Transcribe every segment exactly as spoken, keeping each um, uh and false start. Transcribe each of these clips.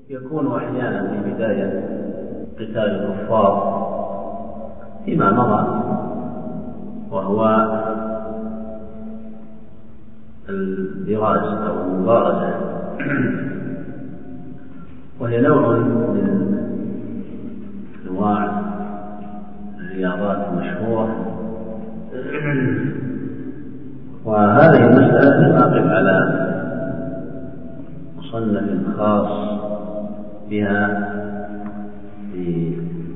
يكون أحيانا في بداية قتال الكفار فيما مضى، وهو البراز أو المبارزة، وهي نوع من أنواع الرياضات المشهورة. وهذه المسألة لم أقف على مصنف خاص بها في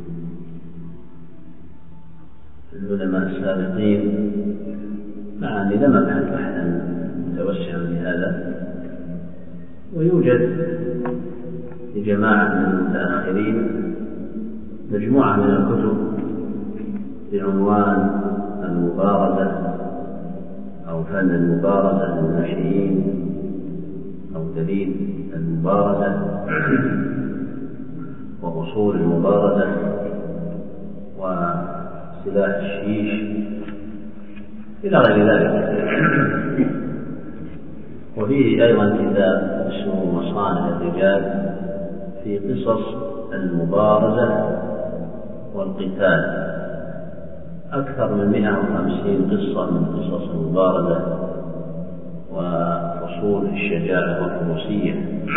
العلماء السابقين، مع أني لم أبحث بحثا متوسعا بهذا، ويوجد لجماعة من المتأخرين مجموعة من الكتب بعنوان المبارزة أو فن المبارزة للناشئين أو دليل المبارزة وأصول المبارزة وسلاح الشيش إلى غير ذلك. وفيه أيضا كتاب اسمه مصانع الرجال في قصص المبارزة والقتال، أكثر من مئة وخمسين قصة من قصص المبارزة وفصول الشجاعة والفروسية.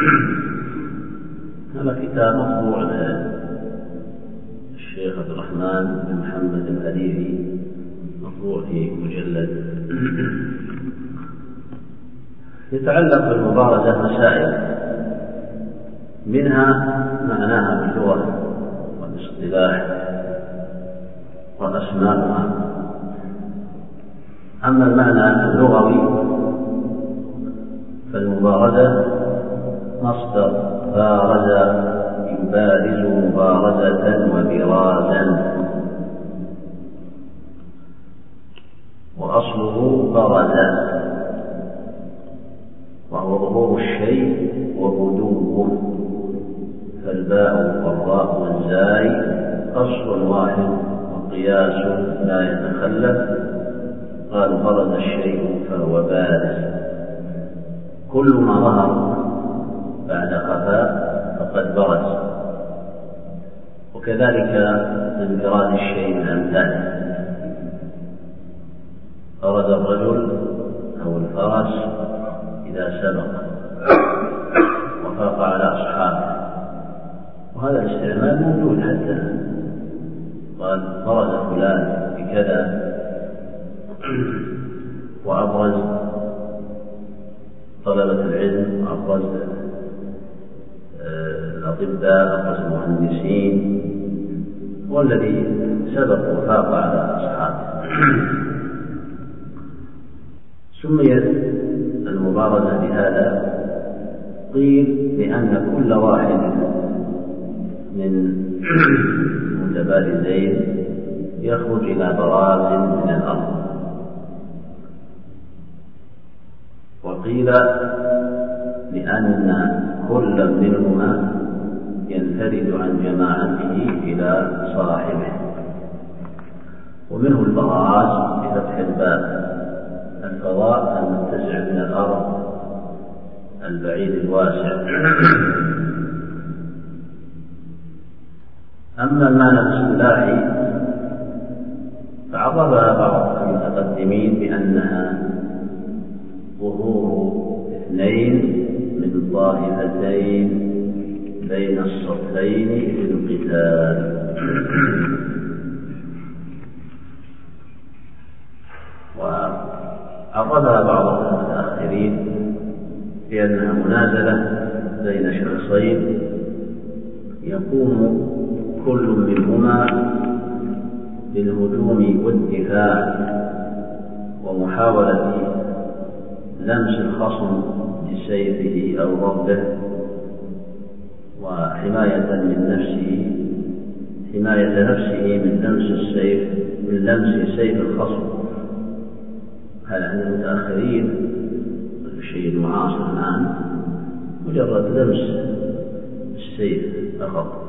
هذا كتاب مطبوع للشيخ عبد الرحمن بن محمد الأليفي، مطبوع في مجلد. يتعلق بالمبارزة مسائل، منها معناها باللغة والاصطلاح وأسماؤها. أما المعنى اللغوي فالمبارزة مصدر بارز يبارز مبارزة وبرازا، وأصله برز، وهو ظهور الشيء وبدوه، فالباء والراء والزاي أصل واحد وقياس لا يتخلف. قالوا برز الشيء فهو بارز، كل ما ظهر بعد خفاء فقد برز، وكذلك انفراد الشيء من أمثاله. برز الرجل أو الفرس إذا سبق وفاق على أصحابه، وهذا الاستعمال موجود حتى قال برز فلان بكذا، وأبرز طلبة العلم، أبرز الأطباء، أبرز المهندسين، والذي سبق وفاق على أصحابه. سميت المبارزة بهذا، قيل لأن كل واحد من متبارزين يخرج إلى براز من الأرض، وقيل لأن كل منهما ينفرد عن جماعته إلى صاحبه. ومنه البراز بفتح الباء، الفضاء المتسع من الأرض البعيد الواسع. أما المعنى الاصطلاحي فعرفها بعض المتقدمين بأنها ظهور اثنين من طائفتين بين الصفين في القتال. وعرفها بعض المتأخرين بأنها منازلة بين شخصين يقوم كل منهما بالهجوم والدفاع ومحاولة لمس الخصم بسيفه أو ضربه، وحماية من نفسه حماية نفسه من لمس السيف من لمس سيف الخصم. هذا عند المتأخرين الشيء المعاصر الآن مجرد لمس السيف فقط.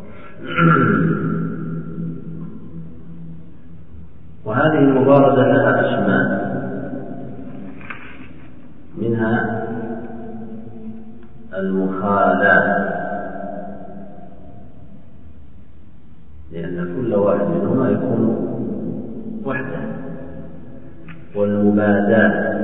وهذه المبارزة لها أسماء، منها المخالاة لأن كل واحد منهما يكون وحده. والمباداة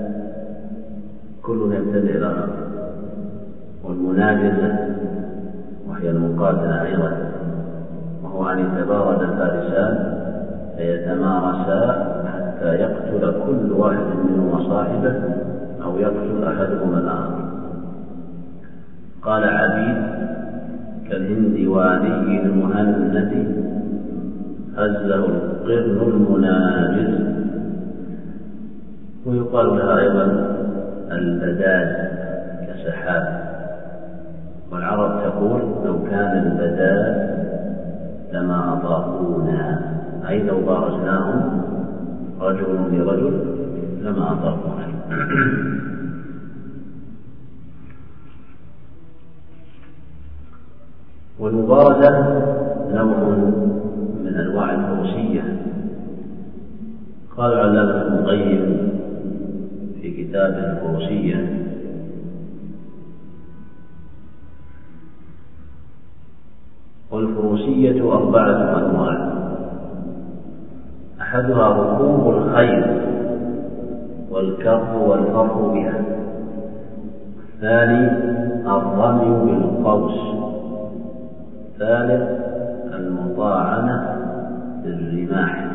كل يمتد إلى الآخر. والمناجزة وهي المقاتلة أيضا، وهو أن يتبارد الفارسان فيتمارسا حتى يقتل كل واحد منهما صاحبه أو يقتل أحدهما الآخر. قال عبيد: كالهندواني المهند هزه القرن المناجز. ويقال لها أيضا البداد كسحاب. والعرب تقول: لو كان البداد لما أطاقونا، أي لو بارزناهم رجل لرجل لما أطاقونا. والمبارزة نوع من أنواع الفروسية. قال العلامة ابن القيم في كتاب الفروسية: والفروسية أربعة أنواع: أحدها ركوب الخيل والكر والفر بها، الثاني الرمي بالقوس، الثالث المطاعنة بالرماح،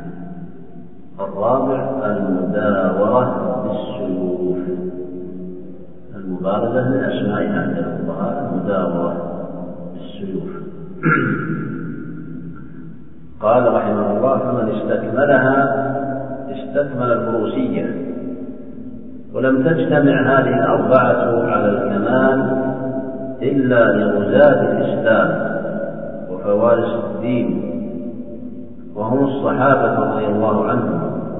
الرابع المداورة بالسيوف. المبارزة من أسمائها عند الفقهاء المداورة بالسيوف. قال رحمه الله: فمن استكملها استكمل الفروسية. ولم تجتمع هذه الأربعة على الكمال إلا لغزاة الإسلام وفوارس الدين، وهم الصحابة رضي الله عنهم.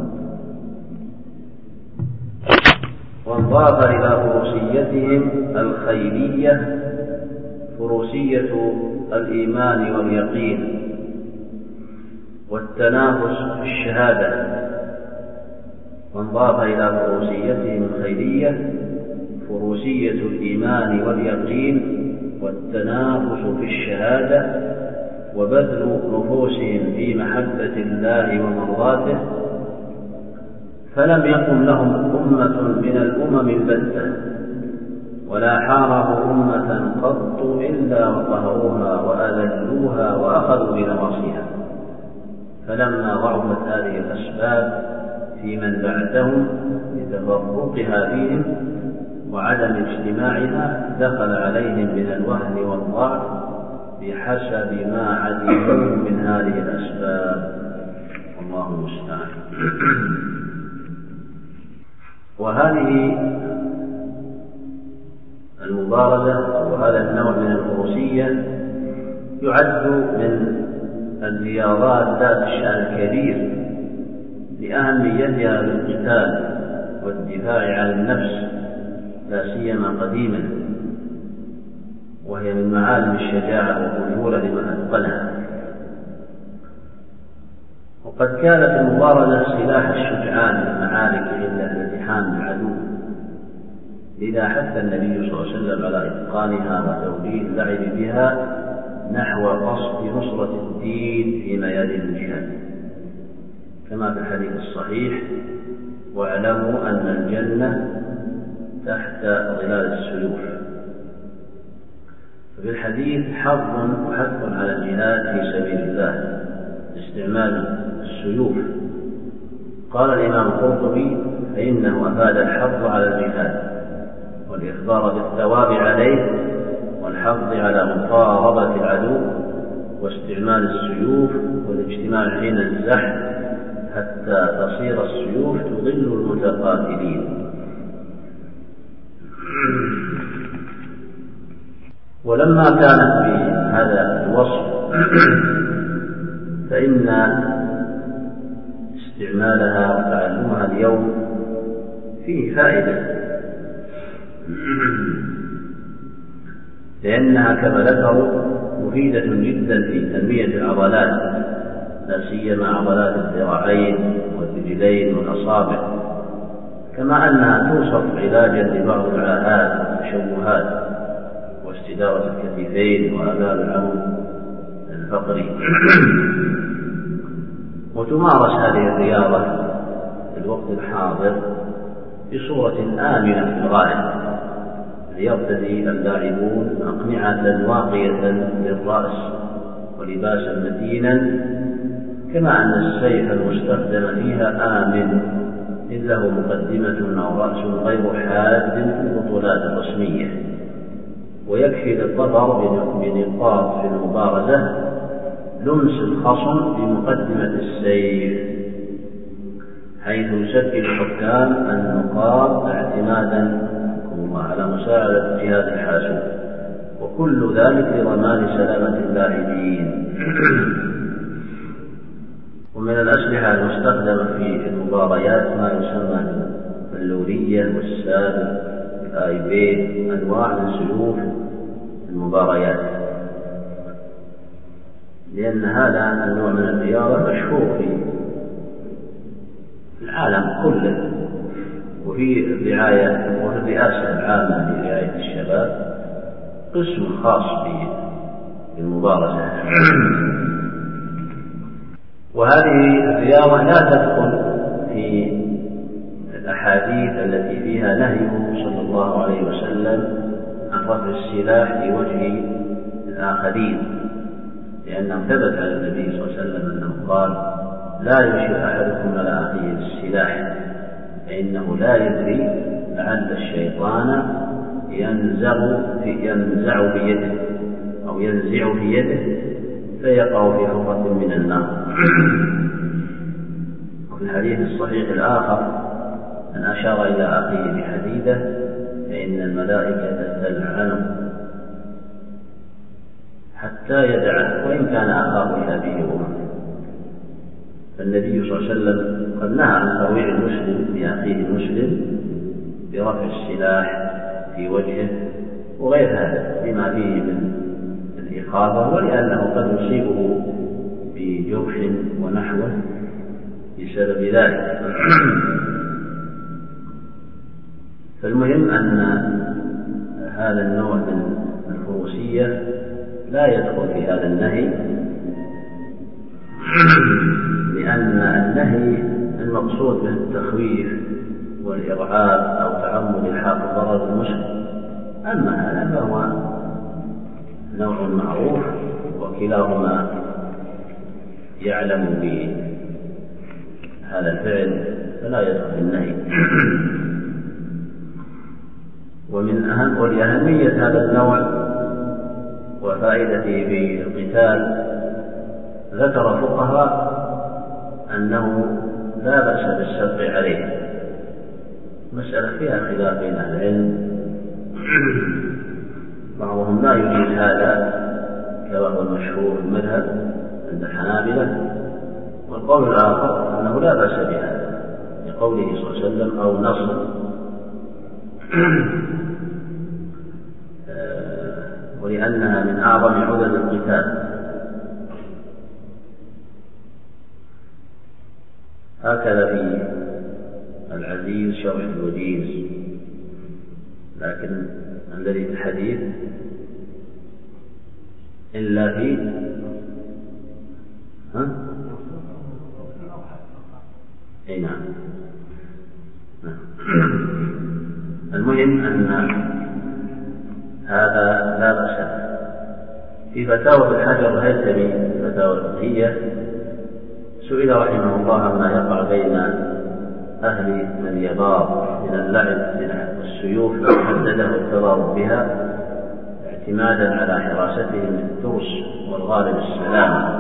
وانضاف إلى فروسيتهم الخيلية فروسية الإيمان واليقين والتنافس في الشهادة. وانضاف إلى فروسيتهم الخيلية فروسية الإيمان واليقين والتنافس في الشهادة وبذل نفوسهم في محبة الله ومرضاته. فلم يقم لهم أمة من الأمم البتة ولا حاربوا أمة قط إلا وقهروها وأذلوها وأخذوا بنواصيها. فلما ضعفت هذه الأسباب في من بعدهم لتفرقها فيهم وعدم اجتماعها، دخل عليهم من الوهن والضعف بحسب ما عدموا من هذه الأسباب، والله المستعان. وهذه المبارزة وهذا النوع من الفروسية يعد من الرياضات ذات الشأن الكبير لأهميتها للقتال والدفاع عن النفس، لا سيما قديما، وهي من معالم الشجاعة والرجولة لمن أتقنها. وقد كانت المبارزة سلاح الشجعان في المعارك عند الالتحام بالعدو، لذا حث النبي صلى الله عليه وسلم على إتقانها وتوجيه اللعب بها نحو قصد نصرة الدين في ميادين الجهاد، كما في الحديث الصحيح: واعلموا أن الجنة تحت ظلال السيوف. ففي الحديث حظ وحث على الجهاد في سبيل الله باستعمال السيوف. قال الإمام القرطبي: فإنه أفاد الحظ على الجهاد والإخبار بالثواب عليه والحظ على مقاربة العدو واستعمال السيوف والاجتماع حين الزحف حتى تصير السيوف تضل المتقاتلين. ولما كانت بهذا الوصف فإن استعمالها وتعلمها اليوم فيه فائدة، لأنها كما ذكروا مفيدة جدا في تنمية العضلات، لا سيما عضلات الذراعين والرجلين والأصابع، كما أنها توصف علاجا لبعض العاهات والتشوهات واستدارة الكتفين وآلام العمود الفقري. وتمارس هذه الرياضة في الوقت الحاضر بصورة آمنة في الغالب، ليرتدي اللاعبون أقنعة واقية للرأس ولباسا متينا، كما أن السيف المستخدم فيها آمن إذ له مقدمة أو رأس غير حاد في البطولات الرسمية. ويكفي للظفر بنقاط في المبارزة لمس الخصم بمقدمة السيف، حيث يسجل الحكام النقاط اعتمادا على مساعدة جهاز الحاسوب، وكل ذلك لضمان سلامة اللاعبين. ومن الأسلحة المستخدمة في المباريات ما يسمى باللورية والساد والآيبي، أنواع من سيوف المباريات، لأن هذا النوع من الرياضة مشهور في العالم كله، وفي الرعاية وفي الرئاسة العامة لرعاية الشباب قسم خاص بالمبارزة. وهذه الرياضة لا تدخل في الأحاديث التي فيها نهيه صلى الله عليه وسلم عن رفع السلاح في وجه الآخرين، لأنه ثبت على النبي صلى الله عليه وسلم أنه قال: لا يشير أحدكم على أخيه بالسلاح فإنه لا يدري لعل الشيطان ينزع في ينزع بيده أو ينزع في يده فيقع في حفرة من النار. وفي الحديث الصحيح الآخر: من أشار إلى أخيه بحديدة فإن الملائكة تلعنه حتى يدعه وإن كان أخاه إلى به أمه. فالنبي صلى الله عليه وسلم قد نهى عن ترويع المسلم لأخيه المسلم برفع السلاح في وجهه وغير هذا بما فيه من الإخافة، ولأنه قد يصيبه بجرح ونحوه بسبب ذلك. فالمهم أن هذا النوع من الفروسية لا يدخل في هذا النهي، لأن النهي المقصود به التخويف والإرعاب أو تعمد الحاق ضرر المسلم. أما هذا فهو نوع معروف وكلاهما يعلم بهذا الفعل فلا يدخل في النهي. ومن أهم ولأهمية هذا النوع وفائدته في القتال ذكر فقهاء أنه لا بأس بالسبق عليه، مسألة فيها خلاف بين أهل العلم، بعضهم لا يجيز هذا كما هو المشهور في المذهب عند الحنابلة، والقول الآخر أنه لا بأس بهذا لقوله صلى الله عليه وسلم: أو نصر، ولأنها من أعظم عدد القتال. هكذا في العزيز شرح الوجيز، لكن الذي في الحديث إلا في ها؟ أي نعم. المهم أن هذا لا بأس. في فتاوى الحجر الهيثمي الفتاوى الفقهية سئل رحمه الله عما يقع بين أهل اليبار من اللعب والسيوف حدده التضارب بها اعتمادا على حراستهم للترس والغالب السلام.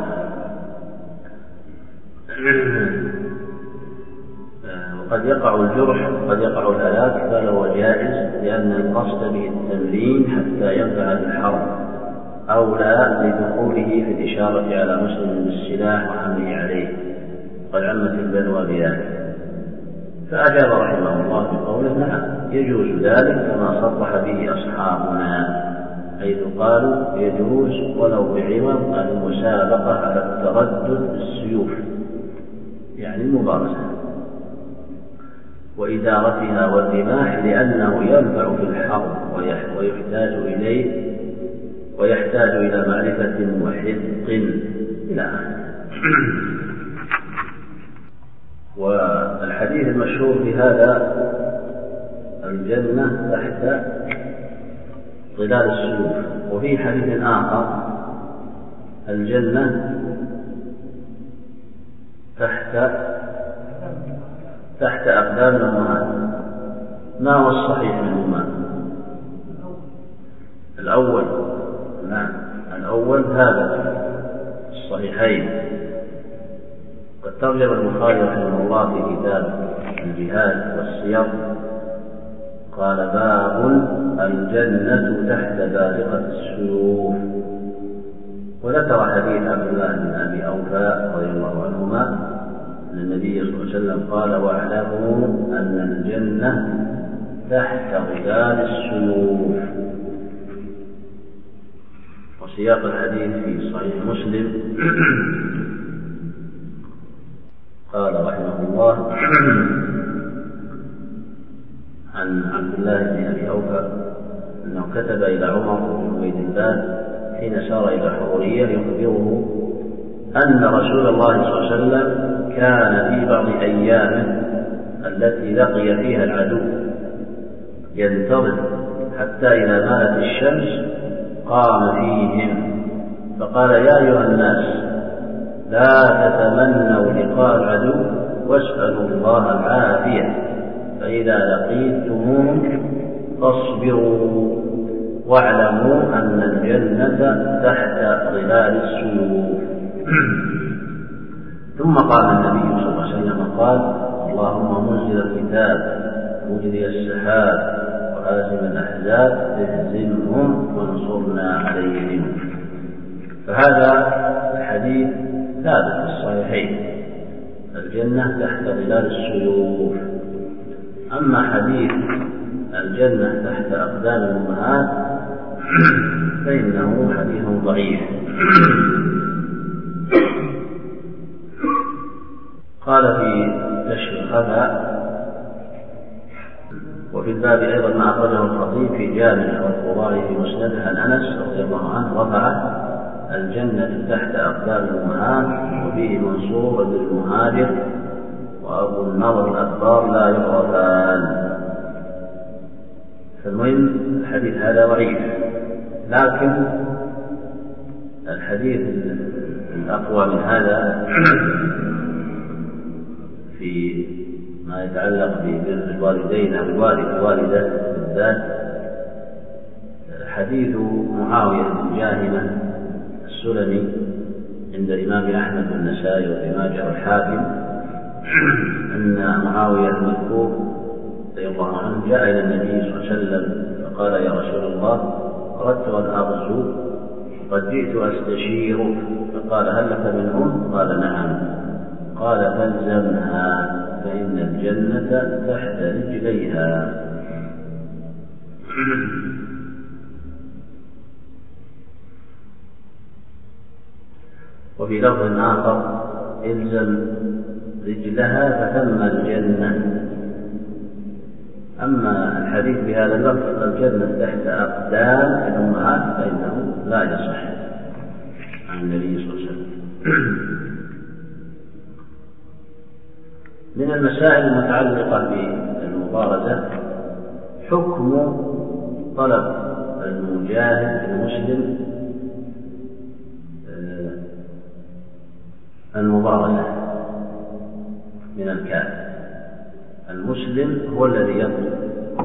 وقد يقع الجرح وقد يقع الهلاك، بل هو جائز لأن القصد به التمرين حتى ينفع بالحرب أولى لدخوله في الإشارة على مسلم بالسلاح وحمله عليه، قد عمت البلوى بذلك. فأجاب رحمه الله بقوله: نعم يجوز ذلك كما صرح به أصحابنا، حيث قالوا يجوز ولو بعوض المسابقة على التردد بالسيوف، يعني المبارزة وإدارتها والرماح، لأنه ينفع في الحرب ويحتاج إليه ويحتاج إلى معرفة وحذق إلى آخره. والحديث المشهور في هذا الجنة تحت ظلال السيوف، وفي حديث آخر الجنة تحت تحت أقدام الأمهات. ما هو الصحيح منهما؟ الأول، نعم الأول هذا الصحيحين. قد ترجم البخاري رحمه الله في كتاب الجهاد والسير قال: باب الجنة تحت بارقة السيوف. وذكر حديث عبد الله بن أبي أوفى رضي الله عنهما أن النبي صلى الله عليه وسلم قال: واعلموا أن الجنة تحت ظلال السيوف. وسياق الحديث في صحيح مسلم قال رحمه الله عن عبد الله بن أبي أوفى أنه كتب إلى عمر بن عبيد الله حين سار إلى حرورية يخبره أن رسول الله صلى الله عليه وسلم كان في بعض أيامه التي لقي فيها العدو ينتظر حتى إذا مالت الشمس قام فيهم فقال: يا أيها الناس، لا تتمنوا لقاء العدو واسألوا الله العافية، فإذا لقيتموهم فاصبروا واعلموا أن الجنة تحت ظلال السيوف. ثم قال النبي صلى الله عليه وسلم قال: اللهم منزل الكتاب مجري السحاب وهازم الأحزاب اهزمهم وانصرنا عليهم. فهذا الحديث ثابت في الصحيحين: الجنة تحت ظلال السيوف. أما حديث الجنة تحت أقدام الأمهات فإنه حديث ضعيف. قال في كشف الخفاء: وفي الباب أيضا ما أخرجه الخطيب في جامع والقضاء في مسنده عن أنس رضي الله عنه رفع الجنة تحت أقدام الأمهات، وفيه منصور بن المهاجر وأبو النضر الأكبر لا يعرفان. فالمهم الحديث هذا ضعيف، لكن الحديث الأقوى من هذا في ما يتعلق ببر الوالدين أو الوالد والوالدة بالذات حديث معاوية بن جاهمة السلمي عند الإمام أحمد والنسائي وابن ماجه والحاكم أن معاوية المذكور رضي الله عنه جاء إلى النبي صلى الله عليه وسلم فقال: يا رسول الله، أردت أن أغزو قد جئت أستشيرك. فقال: هل لك منهم؟ قال: نعم. قال: فالزمها فإن الجنة تحت رجليها. وفي لفظ آخر: الزم رجلها فثم الجنة. أما الحديث بهذا اللفظ الجنة تحت أقدام الأمهات فإنه لا يصح عن النبي صلى الله عليه وسلم. من المسائل المتعلقة بالمبارزة حكم طلب المجاهد المسلم المبارزة من الكافر. المسلم هو الذي يطلب.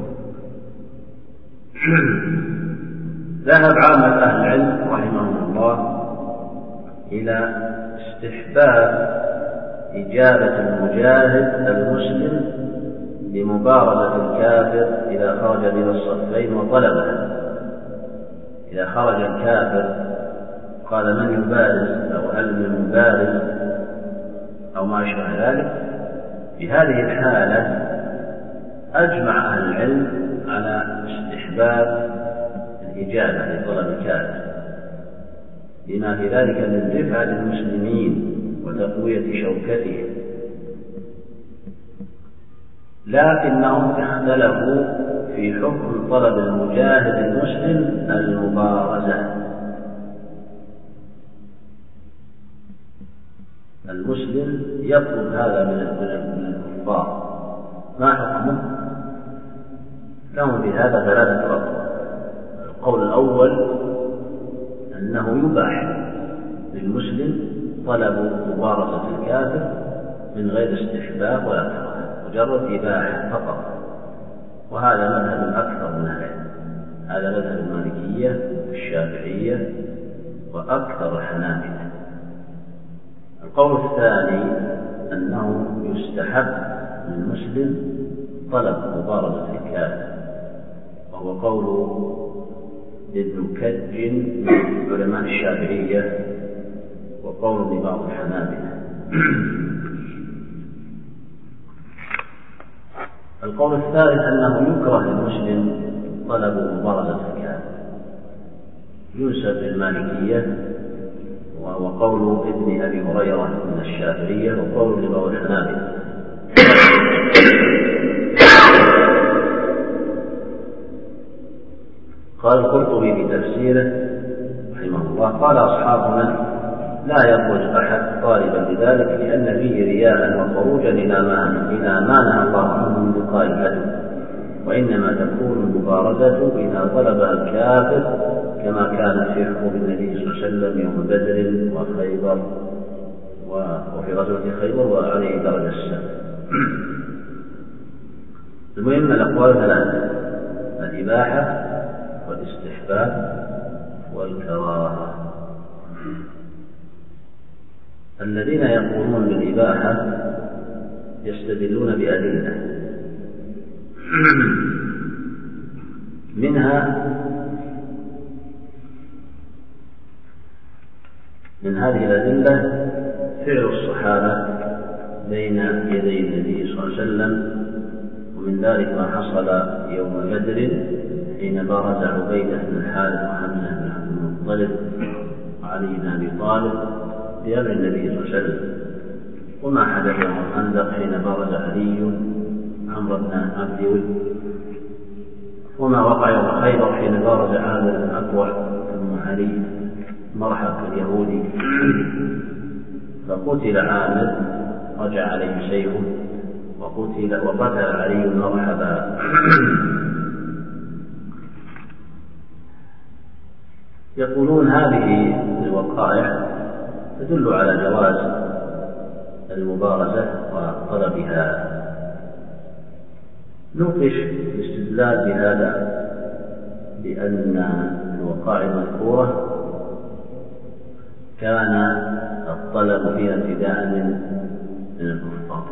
ذهب عامة أهل العلم رحمهم الله إلى استحباب إجابة المجاهد المسلم لمبارزة الكافر إذا خرج من الصفين وطلبه. إذا خرج الكافر قال: من يبارز؟ أو هل من مبارز؟ أو ما أشبه ذلك. في هذه الحالة أجمع أهل العلم على استحباب الإجابة لطلب الكافر، لما في ذلك من دفع للمسلمين وتقوية شوكته. لكنهم اختلفوا في حكم طلب المجاهد المسلم المبارزة، المسلم يطلب هذا من الكفار ما حكمه؟ لهم بهذا ثلاثة أقوال. القول الأول أنه يباح للمسلم طلب مبارزة الكافر من غير استحباب ولا كراهة، مجرد إباحة فقط، وهذا مذهب أكثر من أهل العلم. هذا مذهب المالكية والشافعية وأكثر الحنابلة. القول الثاني أنه يستحب للمسلم طلب مبارزة الكافر، وهو قول ابن كج من علماء الشافعية وقول لبعض الحنابلة. القول الثالث أنه يكره للمسلم طلب مبارزة الكافر، ينسب للمالكية وهو قول ابن أبي هريرة من الشافعية وقول لبعض الحنابلة. قال القرطبي في تفسيره رحمه الله: قال أصحابنا لا يخرج أحد طالبا بذلك لأن فيه رياء وخروجا إلى ما إلى ما نهى الله عنه من لقاء العدو، وإنما تكون المبارزة إذا طلبها الكافر كما كان في حكم النبي صلى الله عليه وسلم يوم بدر وخيبر وفي غزوة خيبر وعليه درجة السبع. المهم الأقوال ثلاثة: الإباحة والاستحباب والكراهة. الذين يقولون بالإباحة يستدلون بأدلة، منها من هذه الأدلة فعل الصحابة بين يدي النبي صلى الله عليه وسلم، ومن ذلك ما حصل يوم بدر حين بارز عبيدة بن الحارث وحمزة بن عبد المطلب وعلي بن أبي طالب بأمر النبي صلى الله عليه وسلم، وما حدث يوم الخندق حين بارز علي عمرو بن عبد ود، وما وقع يوم خيبر حين بارز عامر بن أكوع ثم علي مرحب اليهودي فقتل عامر رجع عليه سيفه وقتل وقتل علي مرحبا. يقولون هذه الوقائع تدل على جواز المبارزة وطلبها. نوقش الاستدلال بهذا بأن الوقائع المذكورة كان الطلب فيها ابتداء من الكفار.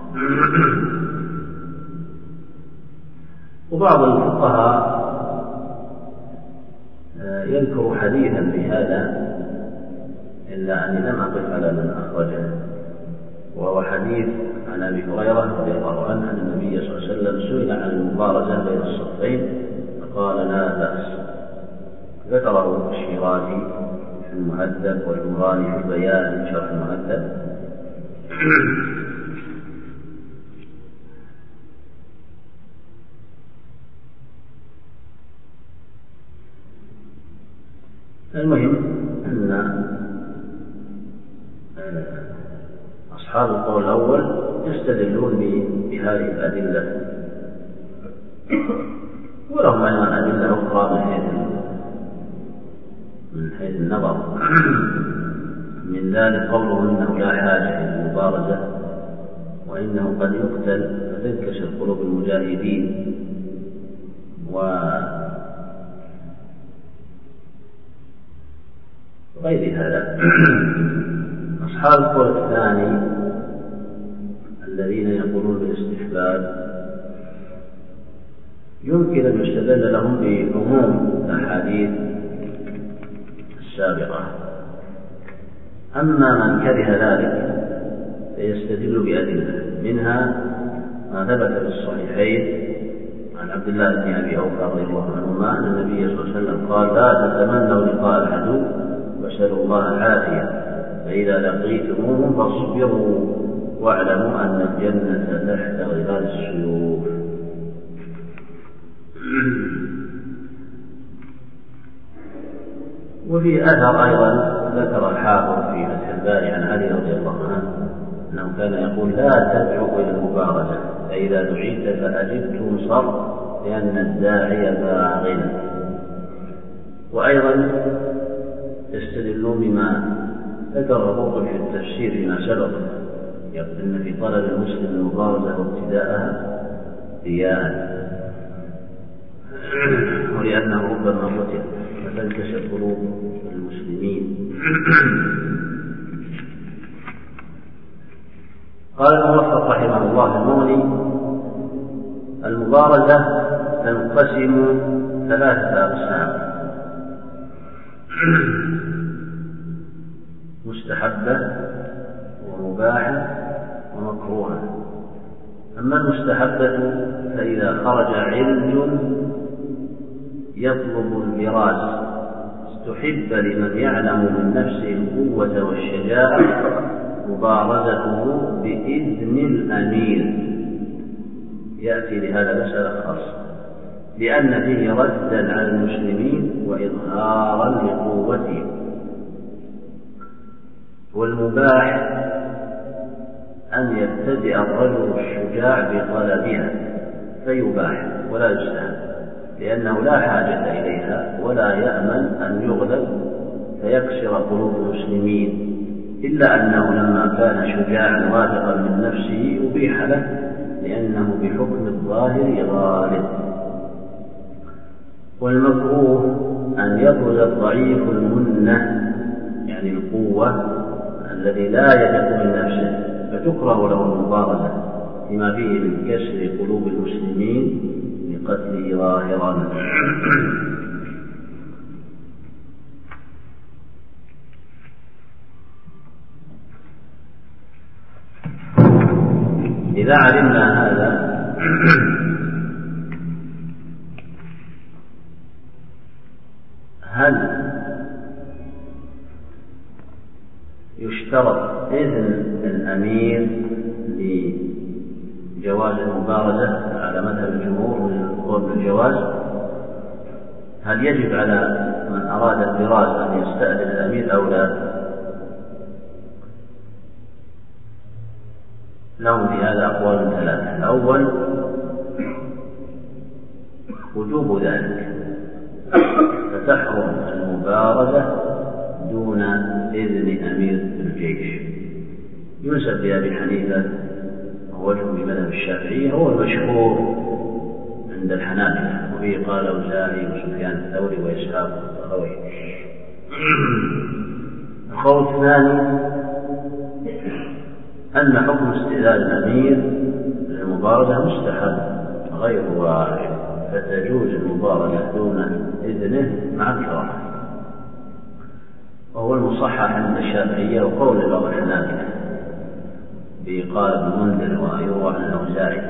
وبعض الفقهاء يذكر حديثا بهذا إلا أني لم أقف على من أخرجه، وهو حديث عن أبي هريرة رضي الله عنه أن النبي صلى الله عليه وسلم سئل عن المبارزة بين الصفين فقال لا بأس. ذكره الشيرازي في المهذب والمراني في البيان في شرح المهذب. المهم أن أصحاب القول الأول يستدلون بهذه الأدلة، ولهم أيضا أدلة أخرى من حيث من حيث النظر. من ذلك قوله إنه لا حاجة إلى المبارزة، وإنه قد يقتل فتنكسر قلوب المجاهدين، وغير هذا. أصحاب القول الثاني الذين يقولون بالاستحباب يمكن أن يستدل لهم بعموم الأحاديث السابقة، أما من كره ذلك فيستدل بأدلة، منها ما ثبت في الصحيحين عن عبد الله بن أبي أوفى رضي الله عنهما أن النبي صلى الله عليه وسلم قال لا تتمنوا لقاء العدو واسألوا الله العافية، فإذا لقيتموهم فاصبروا واعلموا أن الجنة تحت ظلال السيوف. وفي أثر أيضا ذكر الحافظ في فتح الباري عن علي رضي الله عنه أنه كان يقول لا تدعو إلى المبارزة، فإذا دعيت فأجب تنصر لأن الداعي باغ. وأيضا يستدلون بما ذكر الرجل في التفسير فيما سبق، يقول إن في طلب المسلم المبارزة وابتداءها رياء، ولأنه ربما قتل فتنكسر قلوب المسلمين. قال الموفق رحمه الله المغني: المبارزة تنقسم ثلاثة أقسام: مستحبة ومباحة ومكروهة. أما المستحبة فإذا خرج علج يطلب البراز استحب لمن يعلم من نفسه القوة والشجاعة مبارزته بإذن الأمير. يأتي لهذا مسألة خاصة لأن فيه ردا على المسلمين وإظهارا لقوتهم. والمباح أن يبتدئ الرجل الشجاع بطلبها فيباح ولا يستحب، لأنه لا حاجة إليها ولا يأمن أن يغلب فيكسر قلوب المسلمين، إلا أنه لما كان شجاعا واثقا من نفسه أبيح له لأنه بحكم الظاهر غالب. والمكروه أن يبرز الضعيف المنة، يعني القوة الذي لا يثق من نفسه، فتكره له المبارزة فيما فيه من كسر قلوب المسلمين لقتله ظاهرا. إذا علمنا هذا هل يشترط إذن الأمير لجواز المبارزة على مذهب الجمهور من القول بالجواز؟ هل يجب على من أراد البراز أن يستأذن الأمير أو لا؟ لهم في هذا أقوال ثلاثة. الأول وجوب ذلك، فتحرم المبارزة دون إذن أمير الجيش. ينسب لأبي حنيفة ووجه بمذهب الشافعية هو المشهور عند الحنابلة، وفيه قال الأوزاعي وسفيان الثوري وإسحاق والراوي. القول الثاني أن حكم استئذان الأمير للمبارزة مستحب غير واجب، فتجوز المبارزة دون إذنه مع الكراهة، وهو المصحح عند الشافعية وقول بعض الحنابلة به قال ابن منذر ويروى عن الأوزاعي.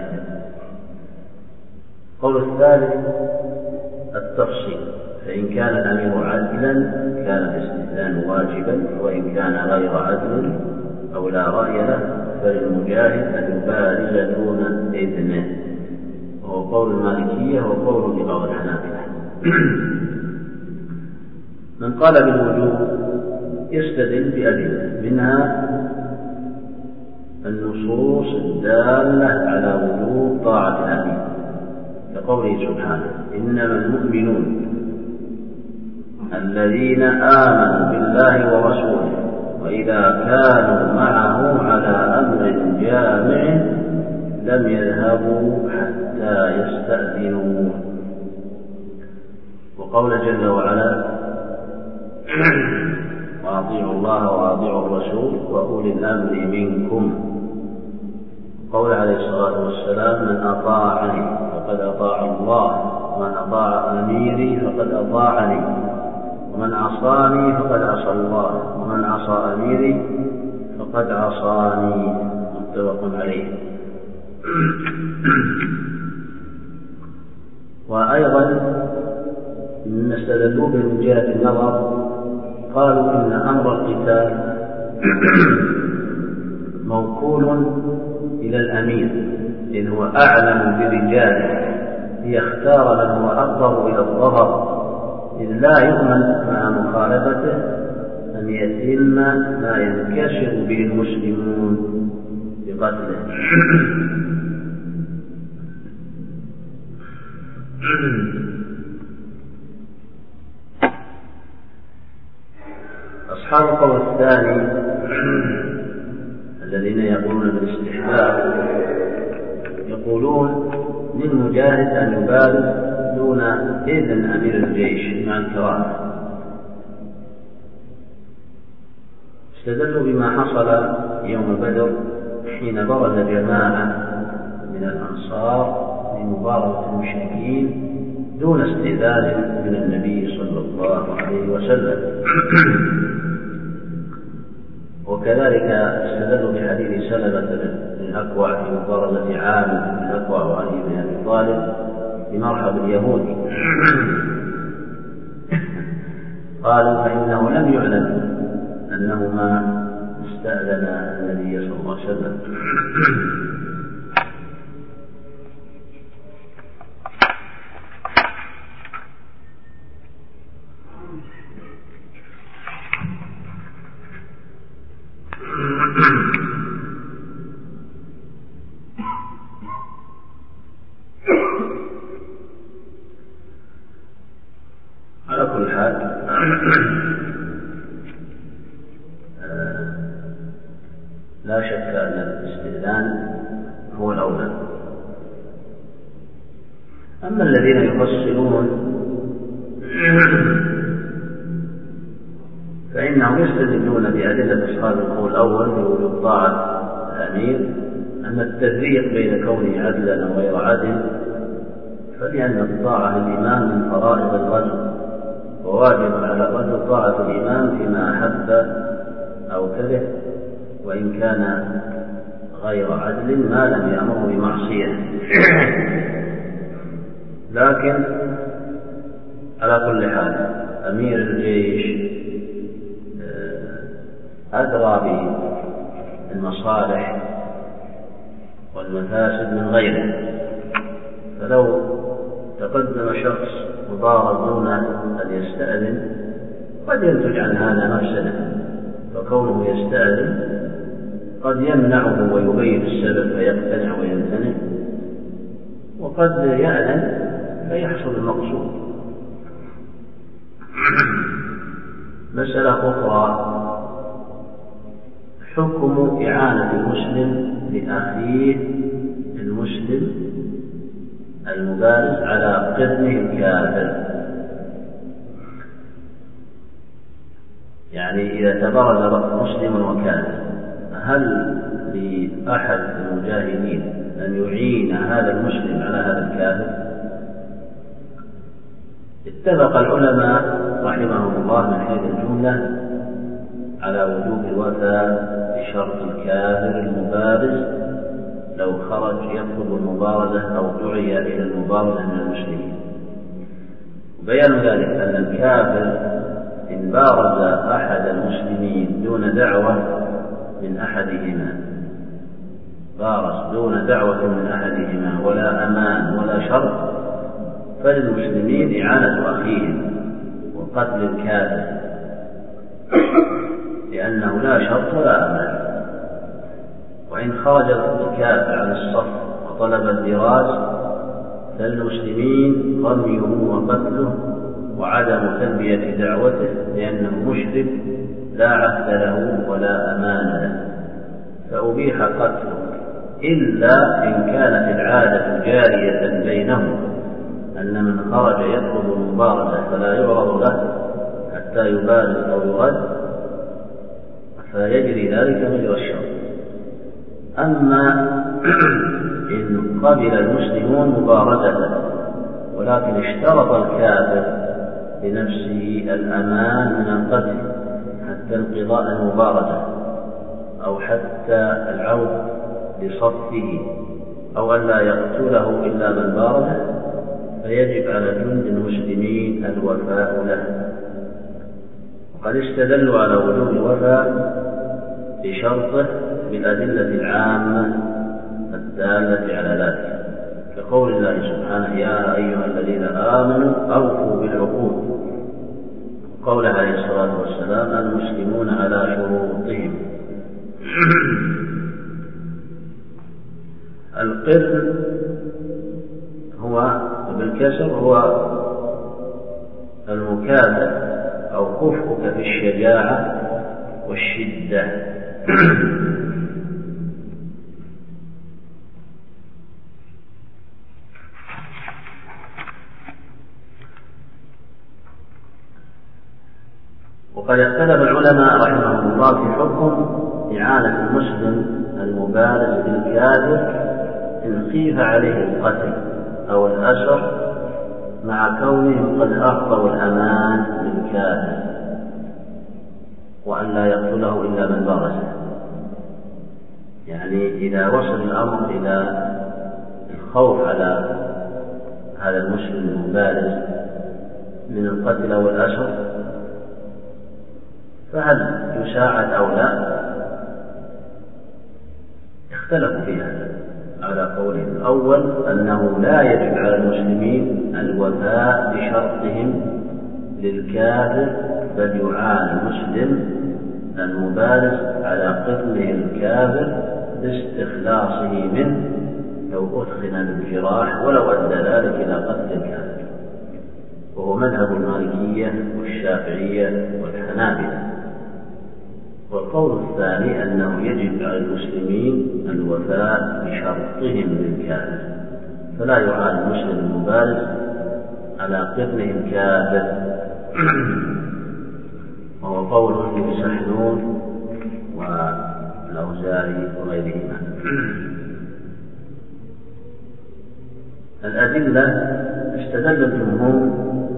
القول الثالث التفصيل، فإن كان الأمير عدلا كان الاستئذان واجبا، وإن كان غير عدل أو لا رأي له فللمجاهد أن يبارز دون إذنه، وهو قول المالكية وقول بعض الحنابلة. من قال بالوجوب يستدل بأدلة، منها النصوص الدالة على وجوب طاعة الأمير، كقوله سبحانه: إنما المؤمنون الذين آمنوا بالله ورسوله وإذا كانوا معه على أمر جامع لم يذهبوا حتى يستأذنوه. وقول جل وعلا: وأطيعوا الله وأطيعوا الرسول وأولي الأمر منكم. قول عليه الصلاة والسلام: من أطاعني فقد أطاع الله، ومن أطاع أميري فقد أطاعني، ومن عصاني فقد عصى الله، ومن عصى أميري فقد عصاني. متفق عليه. وأيضا من استدلوا من جهة النظر قالوا إن أمر القتال موكول إلى الأمير، إذ هو أعلم برجاله ليختار من هو أقرب إلى الضرر، إذ لا يؤمن مع مخالفته أن يتم ما ينكشف به المسلمون بقتله. أصحاب القول الثاني الذين يقولون بالاستحباب يقولون للمجاهد أن يبارز دون إذن أمير الجيش مع الكراهة. استدلوا بما حصل يوم بدر حين برز جماعة من الأنصار لمبارزة المشركين دون استئذان من النبي صلى الله عليه وسلم. وكذلك استدلوا بحديث سلمة بن الأكوع في مبارزة عامر بن الأكوع وعلي بن أبي طالب بمرحب اليهود. قالوا فإنه لم يعلم أنهما استأذن النبي صلى الله عليه وسلم. على كل حال لا شك أن الاستئذان هو الأولى. أما الذين يفصلون فإنهم يستدلون بأدلة أصحاب القول الأول بوجوب طاعة الأمير، أن التفريق بين كونه عدلا أو غير عدل، فلأن الطاعة للإمام من فرائض الرجل، وواجب على الرجل طاعة الإمام فيما أحب أو كره، وإن كان غير عدل ما لم يأمره بمعصية. لكن على كل حال أمير الجيش أدرى بالمصالح والمفاسد من غيره، فلو تقدم شخص مبارز دون أن يستأذن قد ينتج عن هذا مفسدة، فكونه يستأذن قد يمنعه ويبين السبب فيقتنع ويمتنع، وقد يأذن فيحصل المقصود. مسألة أخرى حكم إعانة المسلم لأخيه المسلم المبارز على قرنه الكافر. يعني إذا تبارز مسلم وكافر، هل لأحد المجاهدين أن يعين هذا المسلم على هذا الكافر؟ اتفق العلماء رحمهم الله من حيث الجملة على وجوب الوفاء بشرط الكافر المبارز لو خرج يطلب المبارزة أو دعي إلى المبارزة من المسلمين. وبيان ذلك أن الكافر إن بارز أحد المسلمين دون دعوة من أحدهما بارز دون دعوة من أحدهما ولا أمان ولا شرط، فللمسلمين إعانة أخيهم وقتل الكافر، لأنه لا شرط ولا أمان. وإن خرج الكافر عن الصف وطلب البراز فللمسلمين رميه وقتله وعدم تلبية دعوته، لأنه مشرك لا عهد له ولا أمان له، فأبيح قتله، إلا إن كانت العادة جارية بينهم أن من خرج يطلب المبارزة فلا يعرض له حتى يبارز أو يرد، فيجري ذلك مجرى الشرع. أما إن قبل المسلمون مبارزته ولكن اشترط الكافر لنفسه الأمان من القتل حتى انقضاء المبارزة أو حتى العود لصفه أو أن لا يقتله إلا من بارزه، فيجب على جند المسلمين الوفاء له. وقد استدلوا على وجوب الوفاء بشرطه بالأدلة العامة الدالة على ذلك، كقول الله سبحانه: يا أيها الذين آمنوا أوفوا بالعقود، قوله عليه الصلاة والسلام: المسلمون على شروطهم. القرن هو بالكسر هو المكافأة أو كفؤك في الشجاعة والشدة. وقد اختلف العلماء رحمهم الله في حكم إعانة المسلم المبارز بالكافر إن خيف عليه القتل أو الأسر مع كونهم قد أعطوا الأمان للكافر وأن لا يقتله إلا من بارزه. يعني إذا وصل الأمر إلى الخوف على هذا المسلم المبارز من القتل أو الأسر فهل يساعد أو لا؟ اختلفوا في هذا على قوله الأول أنه لا يجب على المسلمين الوفاء بشرطهم للكافر، بل يعان المسلم المبارز على قتله الكافر باستخلاصه منه لو أثخن بالجراح ولو أدى ذلك إلى قتل الكافر، وهو مذهب المالكية والشافعية والحنابلة. والقول الثاني أنه يجب على المسلمين الوفاء بشرطهم للكافر، فلا يعان المسلم المبارز على قتله الكافر، وهو قول ابن سحنون والأوزاعي وغيرهما. الأدلة استدل الجمهور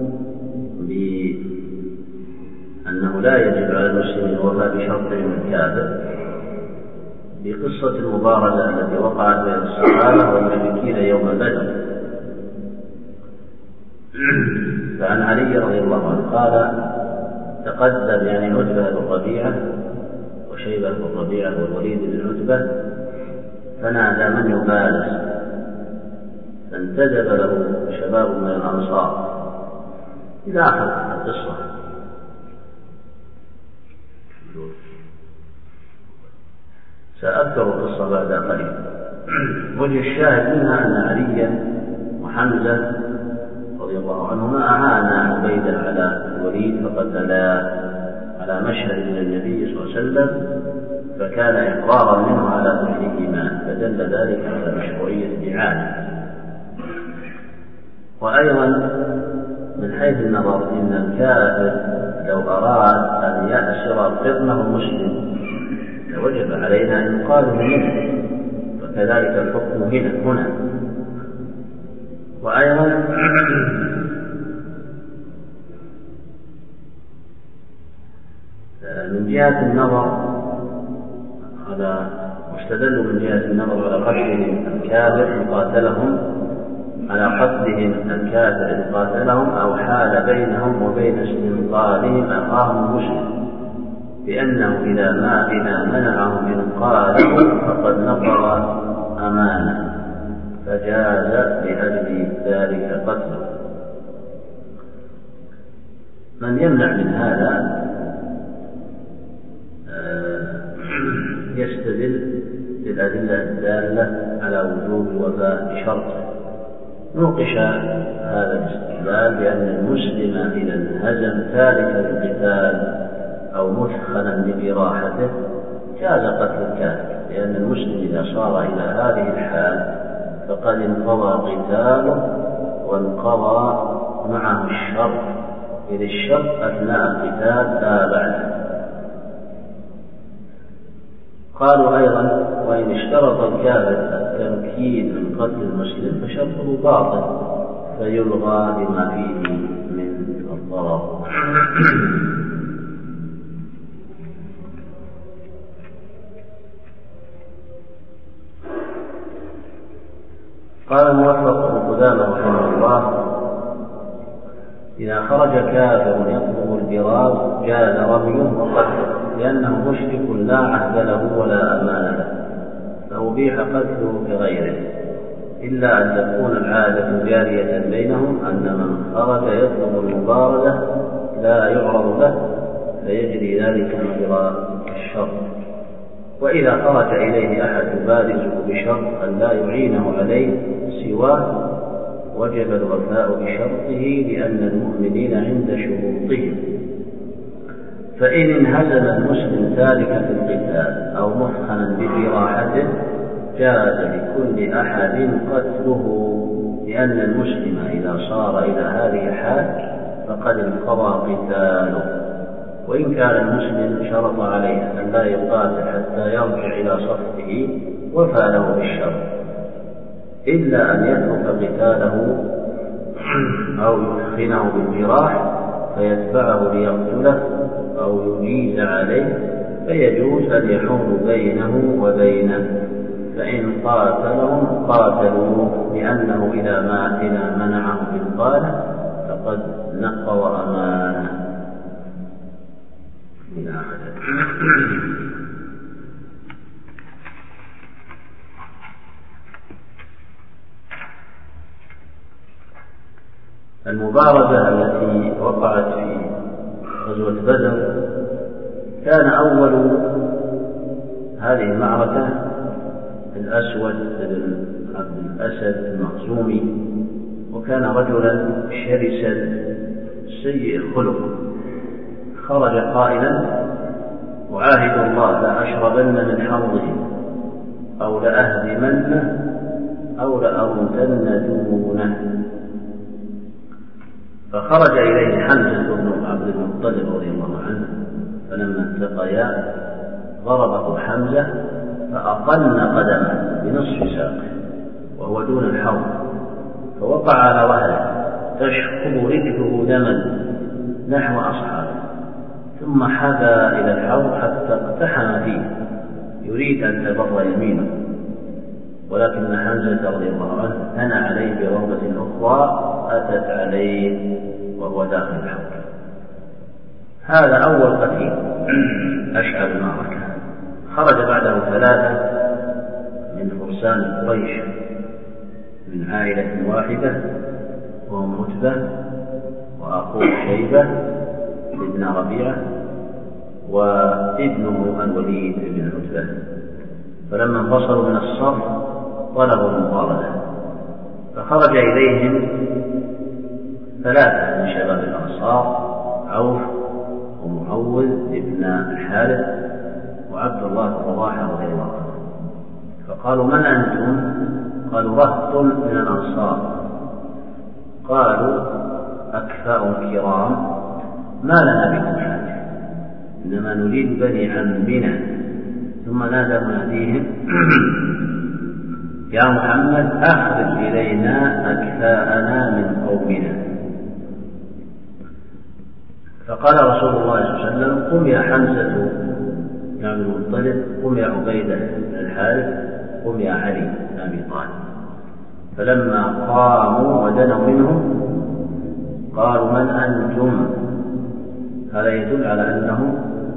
بأنه لا يجب على المسلمين الوفاء بشرطهم الكافر بقصة المبارزة التي وقعت بين الصحابة والمشركين يوم بدر. فعن علي رضي الله عنه قال: تقدم يعني عتبة بن ربيعة وشيبة بن ربيعة والوليد بن عتبة فنادى من يبارز، فانتدب له شباب من الأنصار إلى آخر القصة. سأذكر القصة بعد قليل. وجه الشاهد منها أن عليا وحمزة رضي الله عنهما أعانا عبيدا على الوليد فقتلا على مشهد من النبي صلى الله عليه وسلم، فكان إقرارا منه على قتلهما، فدل ذلك على مشروعية الإعانة. وأيضا من حيث النظر إن الكافر لو أراد أن يأسر قرنه المسلم لوجب علينا إنقاذه منه، وكذلك الحكم هنا هنا. وأيضا من جهة النظر على واستدلوا من جهة النظر على قتلهم الكافر إن قاتلهم على قتلهم الكافر إن قاتلهم أو حال بينهم وبين استنقاذهم أخاهم المسلم، لأنه إذا ما إذا منعهم إنقاذه فقد نقض أمانة، فجاز لأجل ذلك قتله. من يمنع من هذا يستدل بالأدلة الدالة على وجوب الوفاء بشرطه. نوقش هذا الاستدلال بأن المسلم إذا انهزم تاركا للقتال أو مثخنا لجراحته جاز قتل الكافر، لأن المسلم إذا صار إلى هذه الحال فقد انقضى قتاله وانقضى معه الشر، إذ الشر أثناء القتال لا بعده. قالوا أيضا: وإن اشترط الكافر التمكين من قتل المسلم فشرطه باطل فيلغى بما فيه من الضرر. قال الموفق بن قدامة رحمه الله: إذا خرج كافر يطلب الجراز جاز رميه وقتله، لأنه مشرك لا عهد له ولا أمان له، فأبيح قتله كغيره، إلا أن تكون العادة جارية بينهم أن من خرج يطلب المبارزة لا يعرض له فيجري ذلك مجرى الشر، وإذا خرج إليه أحد يبارزه بشرط أن لا يعينه عليه سواه وجب الوفاء بشرطه لأن المؤمنين عند شروطهم. فإن انهزم المسلم ذلك في القتال أو مثخنا بجراحته جاز لكل أحد قتله، لأن المسلم إذا صار إلى هذه الحال فقد انقضى قتاله. وإن كان المسلم شرط عليه أن لا يقاتل حتى يرجع إلى صفه وفى له بالشرط، إلا أن يترك قتاله أو يثخنه بالجراح فيتبعه ليقتله أو يجيز عليه، فيجوز أن يحول بينه وبينه، فإن قاتلهم قاتلوه، لأنه إذا ما إذا منعه بالقالة فقد نقض أمانه. المبارزة التي وقعت في غزوة بدر كان أول هذه المعركة الأسود بن عبد الأسد المخزومي، وكان رجلا شرسا سيء الخلق، خرج قائلا: وعاهد الله لأشربن من حوضه أو لأهدمنه أو لأرمتن دونه. فخرج إليه حمزة بن عبد المطلب رضي الله عنه، فلما التقيا ضربه حمزة فأقن قدمه بنصف ساقه وهو دون الحوض، فوقع على ظهره تشخب رجله دما نحو أصحابه، ثم حذا إلى الحوض حتى اقتحم فيه يريد أن تبر يمينه، ولكن حمزة رضي الله عنه ثنى عليه بضربة أخرى أتت عليه وهو داخل الحوض. هذا أول قتيل أشعل المعركة. خرج بعده ثلاثة من فرسان قريش من عائلة واحدة، وهم عتبة وأخوه شيبة ابن ربيعة وابنه الوليد بن عتبة. فلما انفصلوا من الصف طلبوا المبارزة، فخرج إليهم ثلاثة من شباب الأنصار: عوف ومعوذ ابن الحارث وعبد الله بن رواحة رضي الله عنه. فقالوا: من أنتم؟ قالوا: رهط من الأنصار. قالوا: أكفاء كرام، ما لنا بكم حاجة، إنما نريد بني عمنا. ثم نادى مناديهم: يا محمد أخرج إلينا أكفاءنا من قومنا. فقال رسول الله صلى الله عليه وسلم: قم يا حمزة بن عبد المطلب، قم يا عبيدة بن الحارث، قم يا علي بن أبي طالب. فلما قاموا ودنوا منهم قالوا: من أنتم؟ هذا يدل على أنهم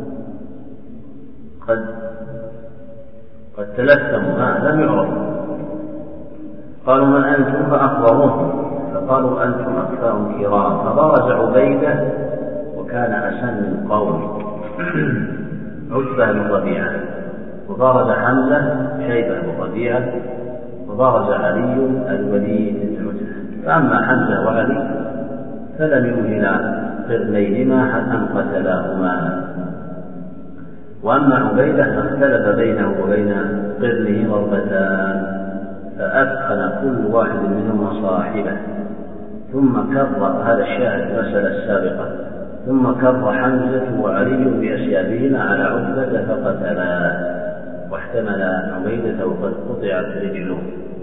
قد قد تلثموا، ما لم يعرفوا. قالوا: من أنتم؟ فأخبروهم، فقالوا: أنتم أكفاء كرام. فبرز عبيدة وكان أسن القوم عتبة بن ربيعة، وبارز حمزة شيبة بن ربيعة، وبارز علي الوليد بن عتبة. فأما حمزة وعلي فلم يمهلا قرنيهما حتى قتلاهما، وأما عبيدة فاختلف بينه وبين قرنه ضربتان، فأثخن كل واحد منهما صاحبه. ثم كر، هذا الشاهد المسألة السابقة، ثم كر حمزة وعلي بأسيافهما على عتبة فقتلاه، واحتمل عبيدة وقد قطعت رجله.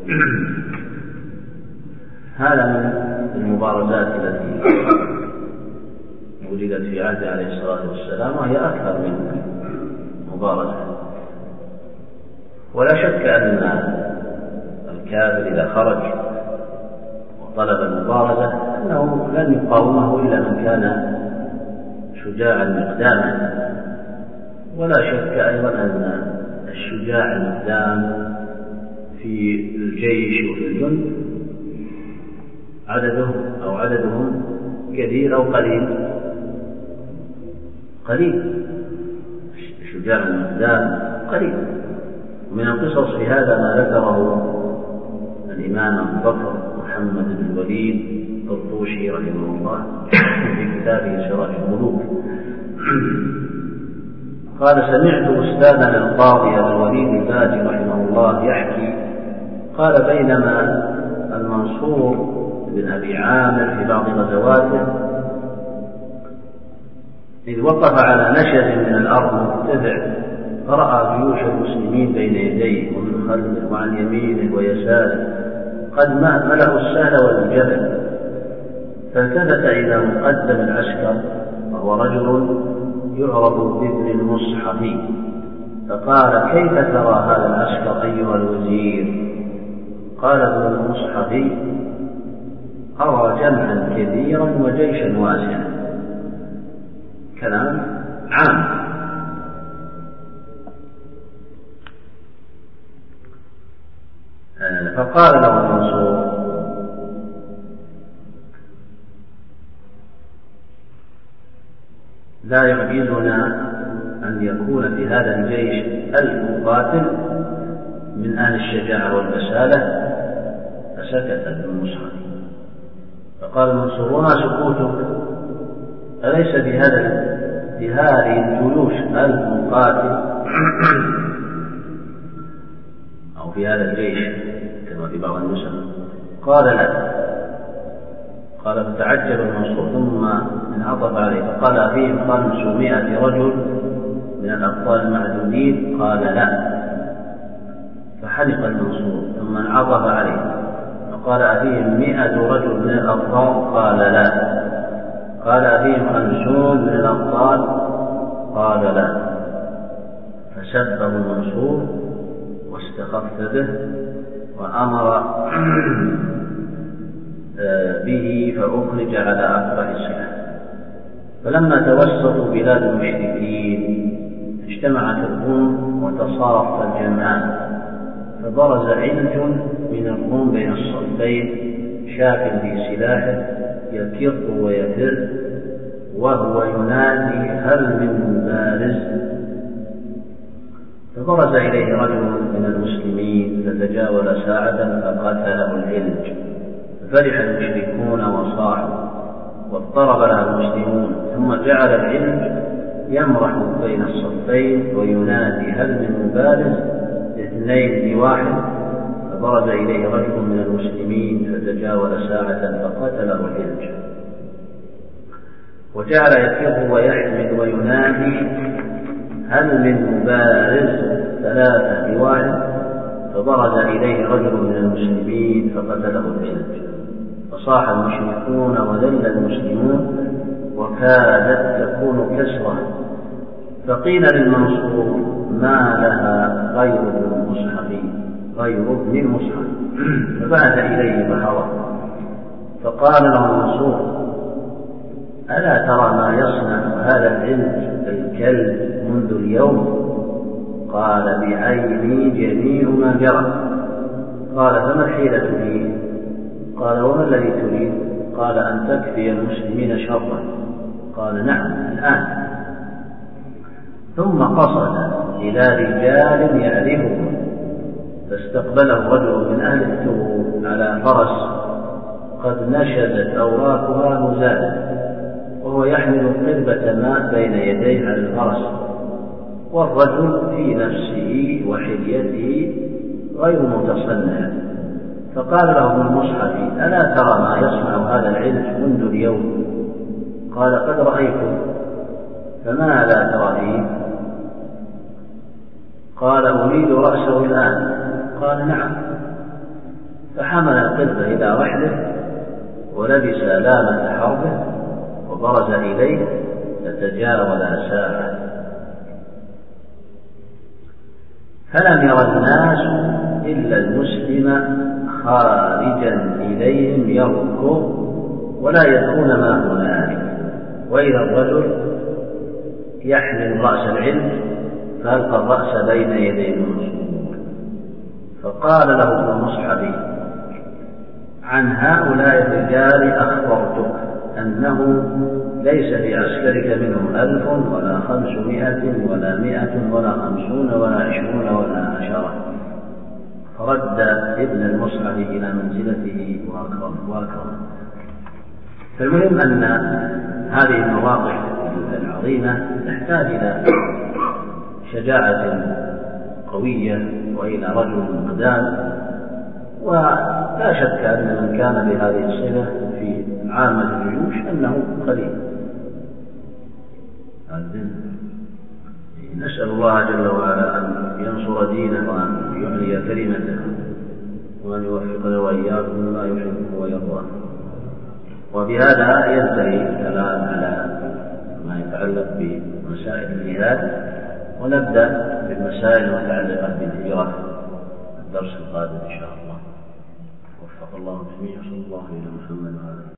هذا من المبارزات التي وجدت في عهد عليه الصلاة والسلام، وهي أكثر من مبارزة. ولا شك أن الكافر إذا خرج وطلب المبارزة أنه لن يقاومه إلا من كان شجاعا مقداما. ولا شك أيضا أن الشجاع المقدام في الجيش وفي الجند عددهم أو عددهم كثير أو قليل قليل. الشجاع المقدام قريب. ومن القصص في هذا ما ذكره الإمام أبو بكر محمد بن الوليد الطرطوشي رحمه الله في كتابه سراج الملوك، قال: سمعت أستاذنا القاضي أبو الوليد الباجي رحمه الله يحكي، قال: بينما المنصور بن أبي عامر في بعض غزواته إذ وقف على نشز من الأرض مرتفع، فرأى جيوش المسلمين بين يديه ومن خلفه وعن يمينه ويساره قد ملأوا السهل والجبل، فالتفت إلى مقدم العسكر وهو رجل يعرف بابن المصحف، فقال: كيف ترى هذا العسكر أيها الوزير؟ قال ابن المصحف: أرى جمعا كبيرا وجيشا واسعا. كلام عام. فقال له المنصور: لا يعجزنا أن يكون في هذا الجيش ألف مقاتل من أهل الشجاعة والبسالة. فسكت ابن المصحف. فقال المنصور: وما سكوتك؟ أليس بهذا بهذه الجيوش ألف مقاتل أو في هذا الجيش كما في بعض النسخ؟ قال: لا. قال: فتعجب المنصور ثم انعطف عليه فقال: فيهم خمسمائة رجل من الأبطال المعدودين؟ قال: لا. فحلق المنصور ثم انعطف عليه فقال: أفيهم مئة رجل من الأبطال؟ قال: لا. قال: أفيهم خمسون من الأبطال؟ قال: لا. فسبه المنصور واستخف به وأمر به فأخرج على أكبر السلاح. فلما توسطوا بلاد المشركين اجتمعت الروم وتصافى الجمعان، فبرز علج من الروم بين الصفين شاك في سلاحه يكر ويفر وهو ينادي: هل من مبارز؟ فبرز إليه رجل من المسلمين فتجاوز ساعة فقتله العلج، ففرح المشركون وصاحوا واضطرب لها المسلمون، ثم جعل العلج يمرح بين الصفين وينادي: هل من مبارز؟ اثنين بواحد. فبرز إليه رجل من المسلمين فتجاوز ساعة فقتله العلج، وجعل يفر ويحمد وينادي: هل من مبارز؟ ثلاثة بواحد. فبرز إليه رجل من المسلمين فقتله العلج، فصاح المشركون وذل المسلمون وكادت تكون كسرة. فقيل للمنصور: ما لها غير ابن المصحف غير ابن المصحف؟ فبعث إليه بحره فقال له المنصور: ألا ترى ما يصنع هذا العلج الكلب منذ اليوم؟ قال: بعيني جميع ما جرى. قال: فما الحيلة فيه؟ قال: وما الذي تريد؟ قال: أن تكفي المسلمين شرا. قال: نعم الآن. ثم قصد إلى رجال يعرفهم، فاستقبله رجل من أهل الثور على فرس قد نشزت أوراقها مزادا، وهو يحمل قربة ماء بين يديه على الفرس، والرجل في نفسه وحليته غير متصنع. فقال له ابن المصحف: ألا ترى ما يصنع هذا العلج منذ اليوم؟ قال: قد رأيته. فما لا ترى فيه؟ قال: أريد رأسه الآن. قال: نعم. فحمل القربة إلى رحله ولبس لامة حربه وبرز إليه فتجاوز ساعة. فلم ير الناس إلا المسلم خارجا إليهم يركض ولا يدرون ما هنالك، وإذا الرجل يحمل رأس العلم فألقى الرأس بين يدي المنصور. فقال له ابن المصحف: عن هؤلاء الرجال أخبرتك أنه ليس في عسكرك منهم ألف ولا خمسمائة ولا مائة ولا خمسون ولا عشرون ولا عشرة، فرد ابن المصعب إلى منزلته وأكرمه. فالمهم أن هذه المواقف العظيمة تحتاج إلى شجاعة قوية وإلى رجل مقدام، ولا شك أن من كان بهذه الصفة في عامة الجيوش أنه خليل. نسأل الله جل وعلا أن ينصر دينه وأن يعلي كلمته وأن يوفقنا وإياكم لما يحبه ويرضاه. وبهذا ينتهي الكلام على ما يتعلق بمسائل الجهاد، ونبدأ بالمسائل المتعلقة بالهجرة الدرس القادم إن شاء الله. وفق الله الجميع. صلى الله على محمد وعلى آله.